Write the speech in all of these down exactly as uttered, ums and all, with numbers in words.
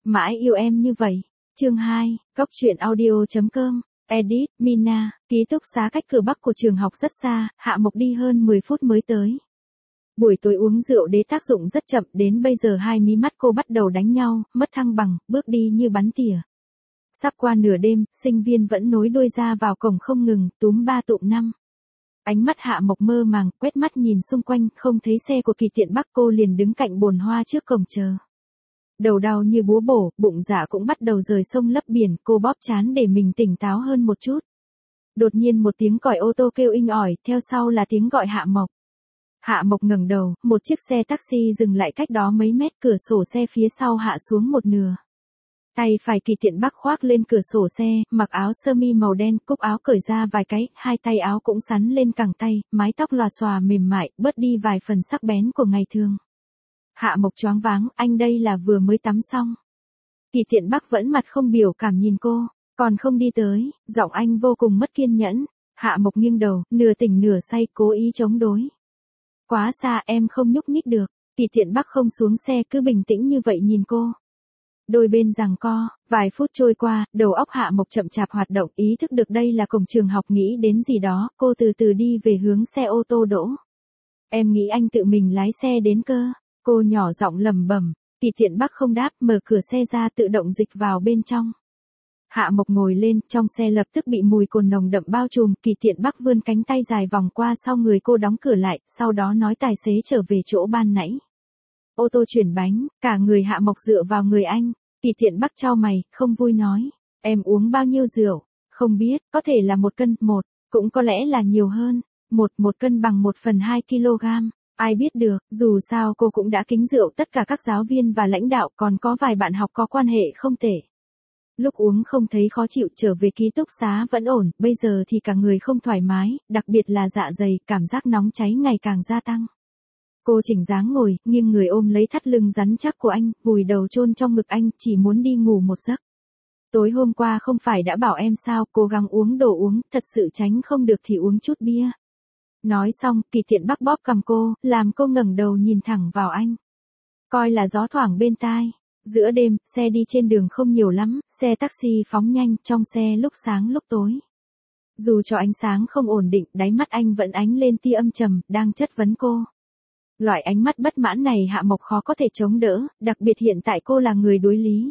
Mãi yêu em như vậy. Chương hai, Cốc truyện audio.com, edit, Mina, ký túc xá cách cửa bắc của trường học rất xa, Hạ Mộc đi hơn mười phút mới tới. Buổi tối uống rượu đế tác dụng rất chậm, đến bây giờ hai mí mắt cô bắt đầu đánh nhau, mất thăng bằng, bước đi như bắn tỉa. Sắp qua nửa đêm, sinh viên vẫn nối đuôi ra vào cổng không ngừng, túm ba tụm năm. Ánh mắt Hạ Mộc mơ màng, quét mắt nhìn xung quanh, không thấy xe của Kỳ Tiện Bắc, cô liền đứng cạnh bồn hoa trước cổng chờ. Đầu đau như búa bổ, bụng dạ cũng bắt đầu rời sông lấp biển, cô bóp trán để mình tỉnh táo hơn một chút. Đột nhiên một tiếng còi ô tô kêu inh ỏi, theo sau là tiếng gọi Hạ Mộc. Hạ Mộc ngẩng đầu, một chiếc xe taxi dừng lại cách đó mấy mét, cửa sổ xe phía sau hạ xuống một nửa. Tay phải Kỳ Tiện Bắc khoác lên cửa sổ xe, mặc áo sơ mi màu đen, cúc áo cởi ra vài cái, hai tay áo cũng sắn lên cẳng tay, mái tóc lòa xòa mềm mại, bớt đi vài phần sắc bén của ngày thường. Hạ Mộc choáng váng, anh đây là vừa mới tắm xong. Kỳ Tiện Bắc vẫn mặt không biểu cảm nhìn cô, còn không đi tới, giọng anh vô cùng mất kiên nhẫn. Hạ Mộc nghiêng đầu, nửa tỉnh nửa say, cố ý chống đối. Quá xa, em không nhúc nhích được. Kỳ Tiện Bắc không xuống xe, cứ bình tĩnh như vậy nhìn cô. Đôi bên giằng co, vài phút trôi qua, đầu óc Hạ Mộc chậm chạp hoạt động, ý thức được đây là cổng trường học, nghĩ đến gì đó, cô từ từ đi về hướng xe ô tô đỗ. Em nghĩ anh tự mình lái xe đến cơ. Cô nhỏ giọng lẩm bẩm. Kỳ Tiện Bắc không đáp, mở cửa xe ra tự động dịch vào bên trong. Hạ Mộc ngồi lên, trong xe lập tức bị mùi cồn nồng đậm bao trùm, Kỳ Tiện Bắc vươn cánh tay dài vòng qua sau người cô, đóng cửa lại, sau đó nói tài xế trở về chỗ ban nãy. Ô tô chuyển bánh, cả người Hạ Mộc dựa vào người anh. Kỳ Tiện Bắc chau mày, không vui nói, em uống bao nhiêu rượu? Không biết, có thể là một cân, một, cũng có lẽ là nhiều hơn, một, một cân bằng một phần hai kg. Ai biết được, dù sao cô cũng đã kính rượu tất cả các giáo viên và lãnh đạo, còn có vài bạn học có quan hệ không tệ. Lúc uống không thấy khó chịu, trở về ký túc xá vẫn ổn, bây giờ thì cả người không thoải mái, đặc biệt là dạ dày, cảm giác nóng cháy ngày càng gia tăng. Cô chỉnh dáng ngồi, nghiêng người ôm lấy thắt lưng rắn chắc của anh, vùi đầu chôn trong ngực anh, chỉ muốn đi ngủ một giấc. Tối hôm qua không phải đã bảo em sao, cố gắng uống đồ uống, thật sự tránh không được thì uống chút bia. Nói xong, Kỳ Tiện Bắc bóp cằm cô, làm cô ngẩng đầu nhìn thẳng vào anh. Coi là gió thoảng bên tai. Giữa đêm, xe đi trên đường không nhiều lắm, xe taxi phóng nhanh, trong xe lúc sáng lúc tối. Dù cho ánh sáng không ổn định, đáy mắt anh vẫn ánh lên tia âm trầm, đang chất vấn cô. Loại ánh mắt bất mãn này Hạ Mộc khó có thể chống đỡ, đặc biệt hiện tại cô là người đối lý.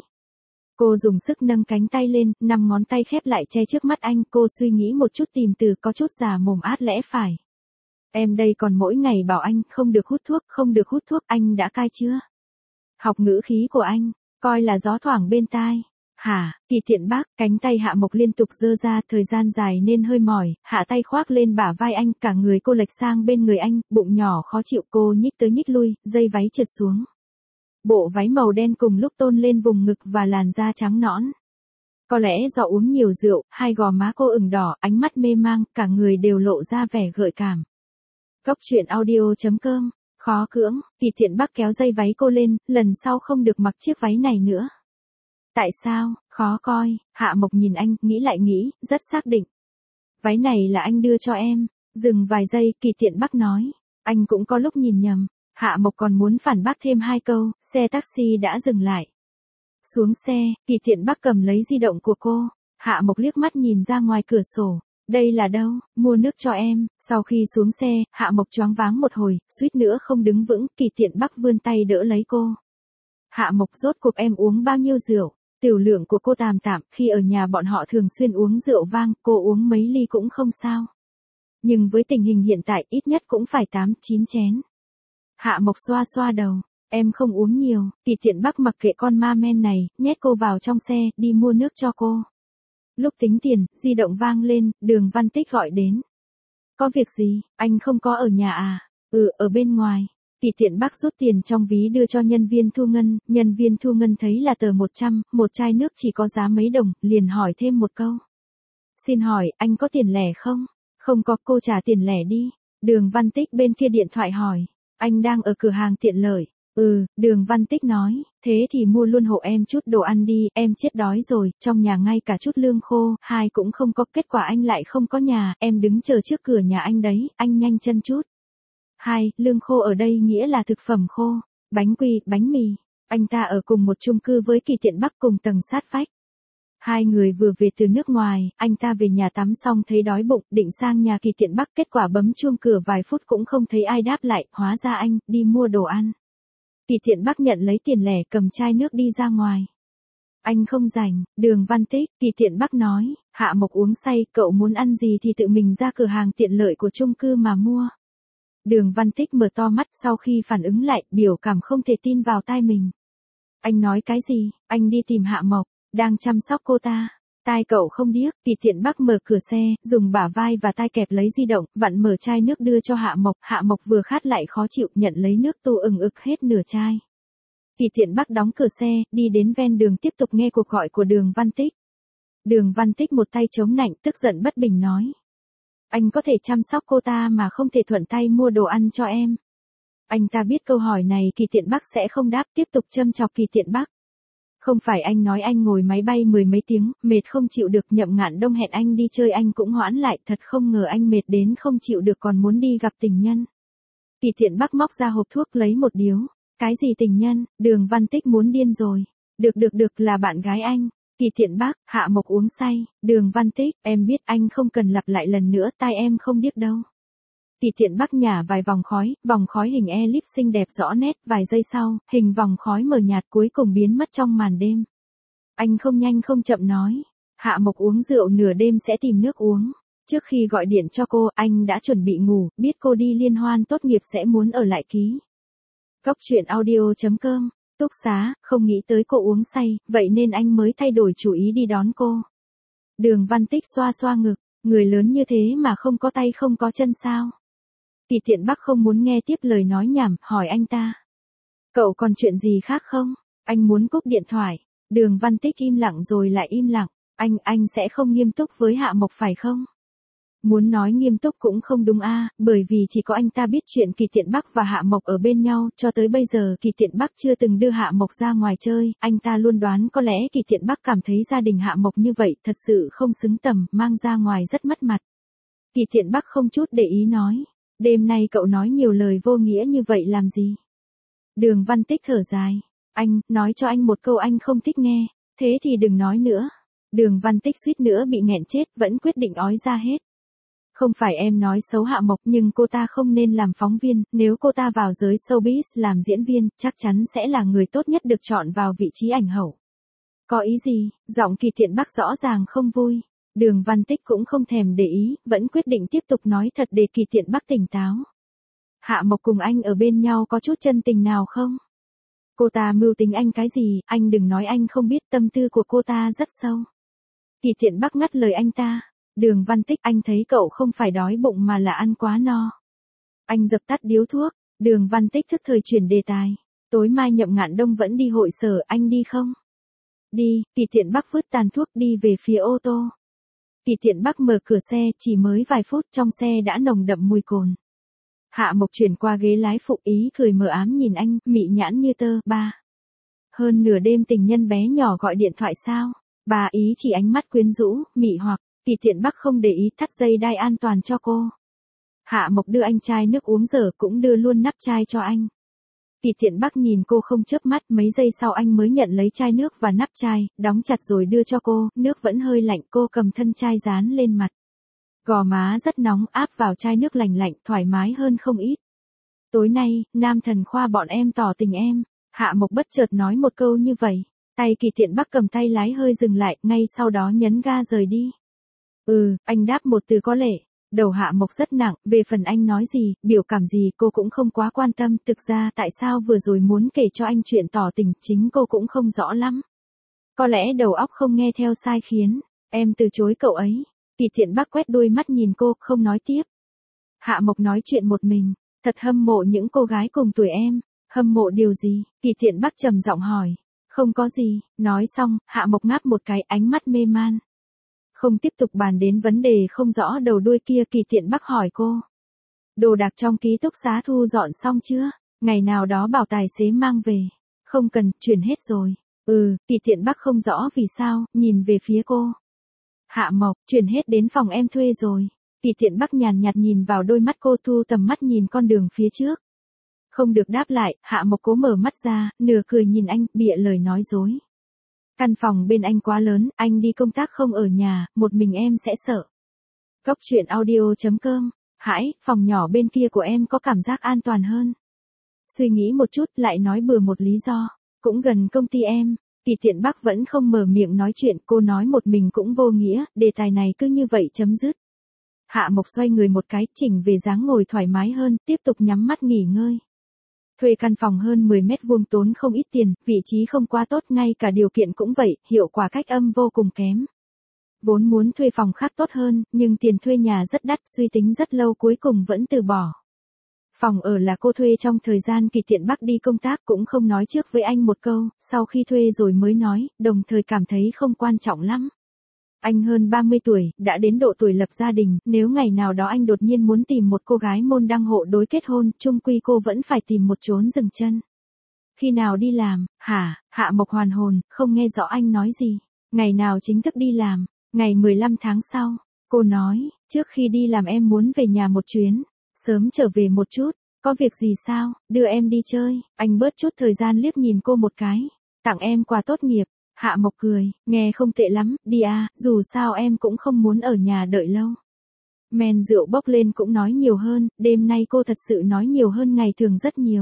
Cô dùng sức nâng cánh tay lên, năm ngón tay khép lại che trước mắt anh, cô suy nghĩ một chút tìm từ có chút già mồm át lẽ phải. Em đây còn mỗi ngày bảo anh không được hút thuốc, không được hút thuốc, anh đã cai chưa? Học ngữ khí của anh, coi là gió thoảng bên tai. Hả? Kỳ Tiện Bắc, cánh tay Hạ Mộc liên tục giơ ra, thời gian dài nên hơi mỏi, hạ tay khoác lên bả vai anh, cả người cô lệch sang bên người anh, bụng nhỏ khó chịu, cô nhích tới nhích lui, dây váy trượt xuống. Bộ váy màu đen cùng lúc tôn lên vùng ngực và làn da trắng nõn. Có lẽ do uống nhiều rượu, hai gò má cô ửng đỏ, ánh mắt mê mang, cả người đều lộ ra vẻ gợi cảm. Cốc truyện audio.com, khó cưỡng, Kỳ Tiện Bắc kéo dây váy cô lên, lần sau không được mặc chiếc váy này nữa. Tại sao? Khó coi. Hạ Mộc nhìn anh, nghĩ lại nghĩ, rất xác định. Váy này là anh đưa cho em. Dừng vài giây, Kỳ Tiện Bắc nói. Anh cũng có lúc nhìn nhầm. Hạ Mộc còn muốn phản bác thêm hai câu, xe taxi đã dừng lại. Xuống xe, Kỳ Tiện Bắc cầm lấy di động của cô. Hạ Mộc liếc mắt nhìn ra ngoài cửa sổ. Đây là đâu? Mua nước cho em. Sau khi xuống xe, Hạ Mộc choáng váng một hồi, suýt nữa không đứng vững, Kỳ Tiện Bắc vươn tay đỡ lấy cô. Hạ Mộc, rốt cuộc em uống bao nhiêu rượu? Tiểu lượng của cô tạm tạm, khi ở nhà bọn họ thường xuyên uống rượu vang, cô uống mấy ly cũng không sao. Nhưng với tình hình hiện tại, ít nhất cũng phải tám, chín chén. Hạ Mộc xoa xoa đầu, em không uống nhiều. Kỳ Tiện Bắc mặc kệ con ma men này, nhét cô vào trong xe, đi mua nước cho cô. Lúc tính tiền, di động vang lên, Đường Văn Tích gọi đến. Có việc gì, anh không có ở nhà à? Ừ, ở bên ngoài. Kỳ Tiện Bắc rút tiền trong ví đưa cho nhân viên thu ngân, nhân viên thu ngân thấy là tờ một trăm, một chai nước chỉ có giá mấy đồng, liền hỏi thêm một câu. Xin hỏi, anh có tiền lẻ không? Không có, cô trả tiền lẻ đi. Đường Văn Tích bên kia điện thoại hỏi. Anh đang ở cửa hàng tiện lợi. Ừ, Đường Văn Tích nói, thế thì mua luôn hộ em chút đồ ăn đi, em chết đói rồi, trong nhà ngay cả chút lương khô, hai cũng không có, kết quả anh lại không có nhà, em đứng chờ trước cửa nhà anh đấy, anh nhanh chân chút. Hai, lương khô ở đây nghĩa là thực phẩm khô, bánh quy, bánh mì. Anh ta ở cùng một chung cư với Kỳ Tiện Bắc cùng tầng sát vách. Hai người vừa về từ nước ngoài, anh ta về nhà tắm xong thấy đói bụng, định sang nhà Kỳ Tiện Bắc, kết quả bấm chuông cửa vài phút cũng không thấy ai đáp lại, hóa ra anh đi mua đồ ăn. Kỳ Tiện Bắc nhận lấy tiền lẻ, cầm chai nước đi ra ngoài. Anh không rảnh, Đường Văn Tích, Kỳ Tiện Bắc nói, Hạ Mộc uống say, cậu muốn ăn gì thì tự mình ra cửa hàng tiện lợi của chung cư mà mua. Đường Văn Tích mở to mắt, sau khi phản ứng lại, biểu cảm không thể tin vào tai mình. Anh nói cái gì? Anh đi tìm Hạ Mộc, đang chăm sóc cô ta. Tai cậu không điếc. Kỳ Tiện Bắc mở cửa xe, dùng bả vai và tai kẹp lấy di động, vặn mở chai nước đưa cho Hạ Mộc. Hạ Mộc vừa khát lại khó chịu, nhận lấy nước tu ừng ực hết nửa chai. Kỳ Tiện Bắc đóng cửa xe, đi đến ven đường tiếp tục nghe cuộc gọi của Đường Văn Tích. Đường Văn Tích một tay chống nạnh, tức giận bất bình nói. Anh có thể chăm sóc cô ta mà không thể thuận tay mua đồ ăn cho em. Anh ta biết câu hỏi này Kỳ Tiện Bắc sẽ không đáp, tiếp tục châm chọc Kỳ Tiện Bắc. Không phải anh nói anh ngồi máy bay mười mấy tiếng, mệt không chịu được, Nhậm Ngạn Đông hẹn anh đi chơi anh cũng hoãn lại, thật không ngờ anh mệt đến không chịu được còn muốn đi gặp tình nhân. Kỳ Tiện Bắc móc ra hộp thuốc lấy một điếu. Cái gì tình nhân? Đường Văn Tích muốn điên rồi. Được được được, là bạn gái anh. Kỳ Tiện Bắc, Hạ Mộc uống say. Đường Văn Tích, em biết anh không cần lặp lại lần nữa, tai em không điếc đâu. Kỳ Tiện Bắc nhả vài vòng khói, vòng khói hình elip xinh đẹp rõ nét, vài giây sau, hình vòng khói mờ nhạt cuối cùng biến mất trong màn đêm. Anh không nhanh không chậm nói, Hạ Mộc uống rượu nửa đêm sẽ tìm nước uống. Trước khi gọi điện cho cô, anh đã chuẩn bị ngủ, biết cô đi liên hoan tốt nghiệp sẽ muốn ở lại ký. Cốc truyện audio chấm com, túc xá, không nghĩ tới cô uống say, vậy nên anh mới thay đổi chủ ý đi đón cô. Đường Văn Tích xoa xoa ngực, người lớn như thế mà không có tay không có chân sao? Kỳ Tiện Bắc không muốn nghe tiếp lời nói nhảm, hỏi anh ta. Cậu còn chuyện gì khác không? Anh muốn cúp điện thoại. Đường Văn Tích im lặng rồi lại im lặng. Anh, anh sẽ không nghiêm túc với Hạ Mộc phải không? Muốn nói nghiêm túc cũng không đúng a, à, bởi vì chỉ có anh ta biết chuyện Kỳ Tiện Bắc và Hạ Mộc ở bên nhau, cho tới bây giờ Kỳ Tiện Bắc chưa từng đưa Hạ Mộc ra ngoài chơi, anh ta luôn đoán có lẽ Kỳ Tiện Bắc cảm thấy gia đình Hạ Mộc như vậy thật sự không xứng tầm, mang ra ngoài rất mất mặt. Kỳ Tiện Bắc không chút để ý nói, đêm nay cậu nói nhiều lời vô nghĩa như vậy làm gì? Đường Văn Tích thở dài, anh, nói cho anh một câu anh không thích nghe, thế thì đừng nói nữa. Đường Văn Tích suýt nữa bị nghẹn chết, vẫn quyết định ói ra hết. Không phải em nói xấu Hạ Mộc, nhưng cô ta không nên làm phóng viên, nếu cô ta vào giới showbiz làm diễn viên, chắc chắn sẽ là người tốt nhất được chọn vào vị trí ảnh hậu. Có ý gì? Giọng Kỳ Tiện Bắc rõ ràng không vui. Đường Văn Tích cũng không thèm để ý, vẫn quyết định tiếp tục nói thật để Kỳ Tiện Bắc tỉnh táo. Hạ Mộc cùng anh ở bên nhau có chút chân tình nào không? Cô ta mưu tính anh cái gì, anh đừng nói anh không biết, tâm tư của cô ta rất sâu. Kỳ Tiện Bắc ngắt lời anh ta. Đường Văn Tích, anh thấy cậu không phải đói bụng mà là ăn quá no. Anh dập tắt điếu thuốc. Đường Văn Tích thức thời chuyển đề tài. Tối mai Nhậm Ngạn Đông vẫn đi hội sở, anh đi không? Đi. Kỳ Tiện Bắc vứt tàn thuốc đi về phía ô tô. Kỳ Tiện Bắc mở cửa xe, chỉ mới vài phút trong xe đã nồng đậm mùi cồn. Hạ Mộc chuyển qua ghế lái phụ, ý cười mờ ám nhìn anh, mị nhãn như tơ. Ba. Hơn nửa đêm tình nhân bé nhỏ gọi điện thoại sao? Bà ý chỉ ánh mắt quyến rũ, mị hoặc. Kỳ Tiện Bắc không để ý, thắt dây đai an toàn cho cô. Hạ Mộc đưa anh chai nước uống dở, cũng đưa luôn nắp chai cho anh. Kỳ Tiện Bắc nhìn cô không chớp mắt, mấy giây sau anh mới nhận lấy chai nước và nắp chai, đóng chặt rồi đưa cho cô, nước vẫn hơi lạnh, cô cầm thân chai dán lên mặt. Gò má rất nóng, áp vào chai nước lạnh lạnh, thoải mái hơn không ít. Tối nay, Nam Thần Khoa bọn em tỏ tình em. Hạ Mộc bất chợt nói một câu như vậy. Tay Kỳ Tiện Bắc cầm tay lái hơi dừng lại, ngay sau đó nhấn ga rời đi. Ừ, anh đáp một từ có lệ. Đầu Hạ Mộc rất nặng, về phần anh nói gì, biểu cảm gì cô cũng không quá quan tâm, thực ra tại sao vừa rồi muốn kể cho anh chuyện tỏ tình, chính cô cũng không rõ lắm. Có lẽ đầu óc không nghe theo sai khiến, em từ chối cậu ấy. Kỳ Tiện Bắc quét đôi mắt nhìn cô, không nói tiếp. Hạ Mộc nói chuyện một mình, thật hâm mộ những cô gái cùng tuổi em. Hâm mộ điều gì? Kỳ Tiện Bắc trầm giọng hỏi. Không có gì, nói xong, Hạ Mộc ngáp một cái, ánh mắt mê man. Không tiếp tục bàn đến vấn đề không rõ đầu đuôi kia, Kỳ Tiện Bắc hỏi cô. Đồ đạc trong ký túc xá thu dọn xong chưa? Ngày nào đó bảo tài xế mang về. Không cần, chuyển hết rồi. Ừ, Kỳ Tiện Bắc không rõ vì sao, nhìn về phía cô. Hạ Mộc, chuyển hết đến phòng em thuê rồi. Kỳ Tiện Bắc nhàn nhạt nhìn vào đôi mắt cô, thu tầm mắt nhìn con đường phía trước. Không được đáp lại, Hạ Mộc cố mở mắt ra, nửa cười nhìn anh, bịa lời nói dối. Căn phòng bên anh quá lớn, anh đi công tác không ở nhà, một mình em sẽ sợ. Cốc truyện audio chấm com. Hãi, phòng nhỏ bên kia của em có cảm giác an toàn hơn. Suy nghĩ một chút, lại nói bừa một lý do. Cũng gần công ty em. Kỳ Tiện Bắc vẫn không mở miệng nói chuyện, cô nói một mình cũng vô nghĩa, đề tài này cứ như vậy chấm dứt. Hạ Mộc xoay người một cái, chỉnh về dáng ngồi thoải mái hơn, tiếp tục nhắm mắt nghỉ ngơi. Thuê căn phòng hơn mười mét vuông tốn không ít tiền, vị trí không quá tốt, ngay cả điều kiện cũng vậy, hiệu quả cách âm vô cùng kém. Vốn muốn thuê phòng khác tốt hơn, nhưng tiền thuê nhà rất đắt, suy tính rất lâu cuối cùng vẫn từ bỏ. Phòng ở là cô thuê trong thời gian Kỳ Tiện Bắc đi công tác, cũng không nói trước với anh một câu, sau khi thuê rồi mới nói, đồng thời cảm thấy không quan trọng lắm. Anh hơn ba mươi tuổi, đã đến độ tuổi lập gia đình, nếu ngày nào đó anh đột nhiên muốn tìm một cô gái môn đăng hộ đối kết hôn, chung quy cô vẫn phải tìm một chốn dừng chân. Khi nào đi làm, hả? Hạ Mộc hoàn hồn, không nghe rõ anh nói gì. Ngày nào chính thức đi làm? Ngày mười lăm tháng sau. Cô nói, trước khi đi làm em muốn về nhà một chuyến, sớm trở về một chút. Có việc gì sao? Đưa em đi chơi. Anh bớt chút thời gian liếc nhìn cô một cái. Tặng em quà tốt nghiệp. Hạ Mộc cười, nghe không tệ lắm, đi à, dù sao em cũng không muốn ở nhà đợi lâu. Men rượu bốc lên cũng nói nhiều hơn, đêm nay cô thật sự nói nhiều hơn ngày thường rất nhiều.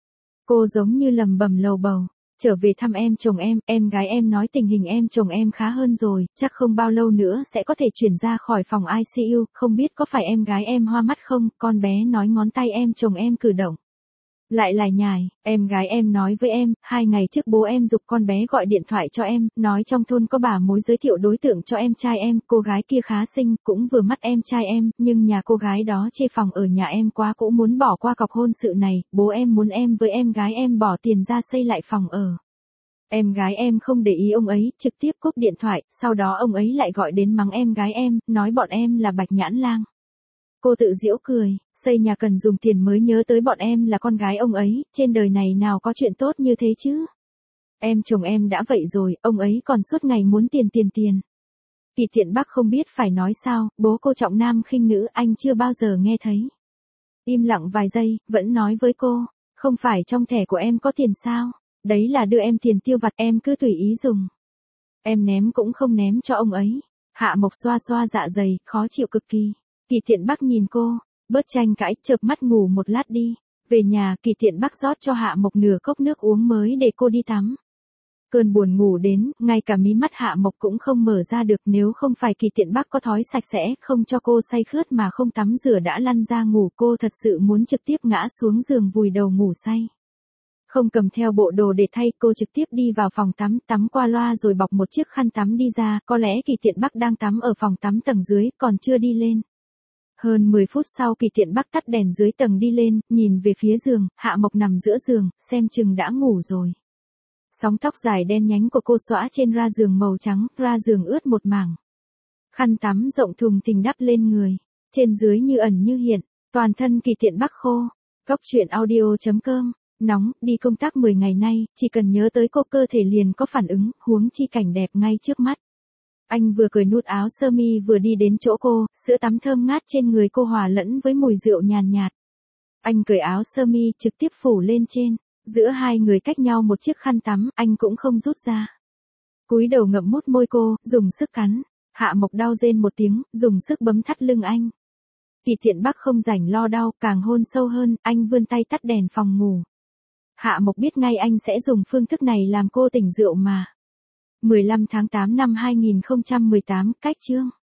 Cô giống như lầm bầm lầu bầu, trở về thăm em chồng em, em gái em nói tình hình em chồng em khá hơn rồi, chắc không bao lâu nữa sẽ có thể chuyển ra khỏi phòng i xê u, không biết có phải em gái em hoa mắt không, con bé nói ngón tay em chồng em cử động. Lại lại nhài, em gái em nói với em, hai ngày trước bố em giục con bé gọi điện thoại cho em, nói trong thôn có bà mối giới thiệu đối tượng cho em trai em, cô gái kia khá xinh, cũng vừa mắt em trai em, nhưng nhà cô gái đó chê phòng ở nhà em quá, cũng muốn bỏ qua cọc hôn sự này, bố em muốn em với em gái em bỏ tiền ra xây lại phòng ở. Em gái em không để ý ông ấy, trực tiếp cúp điện thoại, sau đó ông ấy lại gọi đến mắng em gái em, nói bọn em là bạch nhãn lang. Cô tự giễu cười, xây nhà cần dùng tiền mới nhớ tới bọn em là con gái ông ấy, trên đời này nào có chuyện tốt như thế chứ. Em chồng em đã vậy rồi, ông ấy còn suốt ngày muốn tiền tiền tiền. Kỳ Tiện Bắc không biết phải nói sao, bố cô trọng nam khinh nữ, anh chưa bao giờ nghe thấy. Im lặng vài giây, vẫn nói với cô, không phải trong thẻ của em có tiền sao, đấy là đưa em tiền tiêu vặt, em cứ tùy ý dùng. Em ném cũng không ném cho ông ấy. Hạ Mộc xoa xoa dạ dày, khó chịu cực kỳ. Kỳ Tiện Bắc nhìn cô, bớt tranh cãi, chợp mắt ngủ một lát đi. Về nhà, Kỳ Tiện Bắc rót cho Hạ Mộc nửa cốc nước uống mới để cô đi tắm. Cơn buồn ngủ đến, ngay cả mí mắt Hạ Mộc cũng không mở ra được, nếu không phải Kỳ Tiện Bắc có thói sạch sẽ, không cho cô say khướt mà không tắm rửa đã lăn ra ngủ, cô thật sự muốn trực tiếp ngã xuống giường vùi đầu ngủ say. Không cầm theo bộ đồ để thay, cô trực tiếp đi vào phòng tắm, tắm qua loa rồi bọc một chiếc khăn tắm đi ra, có lẽ Kỳ Tiện Bắc đang tắm ở phòng tắm tầng dưới, còn chưa đi lên. Hơn mười phút sau Kỳ Tiện Bắc tắt đèn dưới tầng đi lên, nhìn về phía giường, Hạ Mộc nằm giữa giường, xem chừng đã ngủ rồi. Sóng tóc dài đen nhánh của cô xõa trên ra giường màu trắng, ra giường ướt một mảng. Khăn tắm rộng thùng thình đắp lên người, trên dưới như ẩn như hiện, toàn thân Kỳ Tiện Bắc khô. Cốc truyện audio chấm com. Nóng, đi công tác mười ngày nay, chỉ cần nhớ tới cô cơ thể liền có phản ứng, huống chi cảnh đẹp ngay trước mắt. Anh vừa cởi nút áo sơ mi vừa đi đến chỗ cô, sữa tắm thơm ngát trên người cô hòa lẫn với mùi rượu nhàn nhạt. Anh cởi áo sơ mi trực tiếp phủ lên trên, giữa hai người cách nhau một chiếc khăn tắm, anh cũng không rút ra. Cúi đầu ngậm mút môi cô, dùng sức cắn. Hạ Mộc đau rên một tiếng, dùng sức bấm thắt lưng anh. Kỳ Tiện Bắc không rảnh lo đau, càng hôn sâu hơn, anh vươn tay tắt đèn phòng ngủ. Hạ Mộc biết ngay anh sẽ dùng phương thức này làm cô tỉnh rượu mà. mười lăm tháng tám năm hai nghìn không trăm mười tám, cách chương.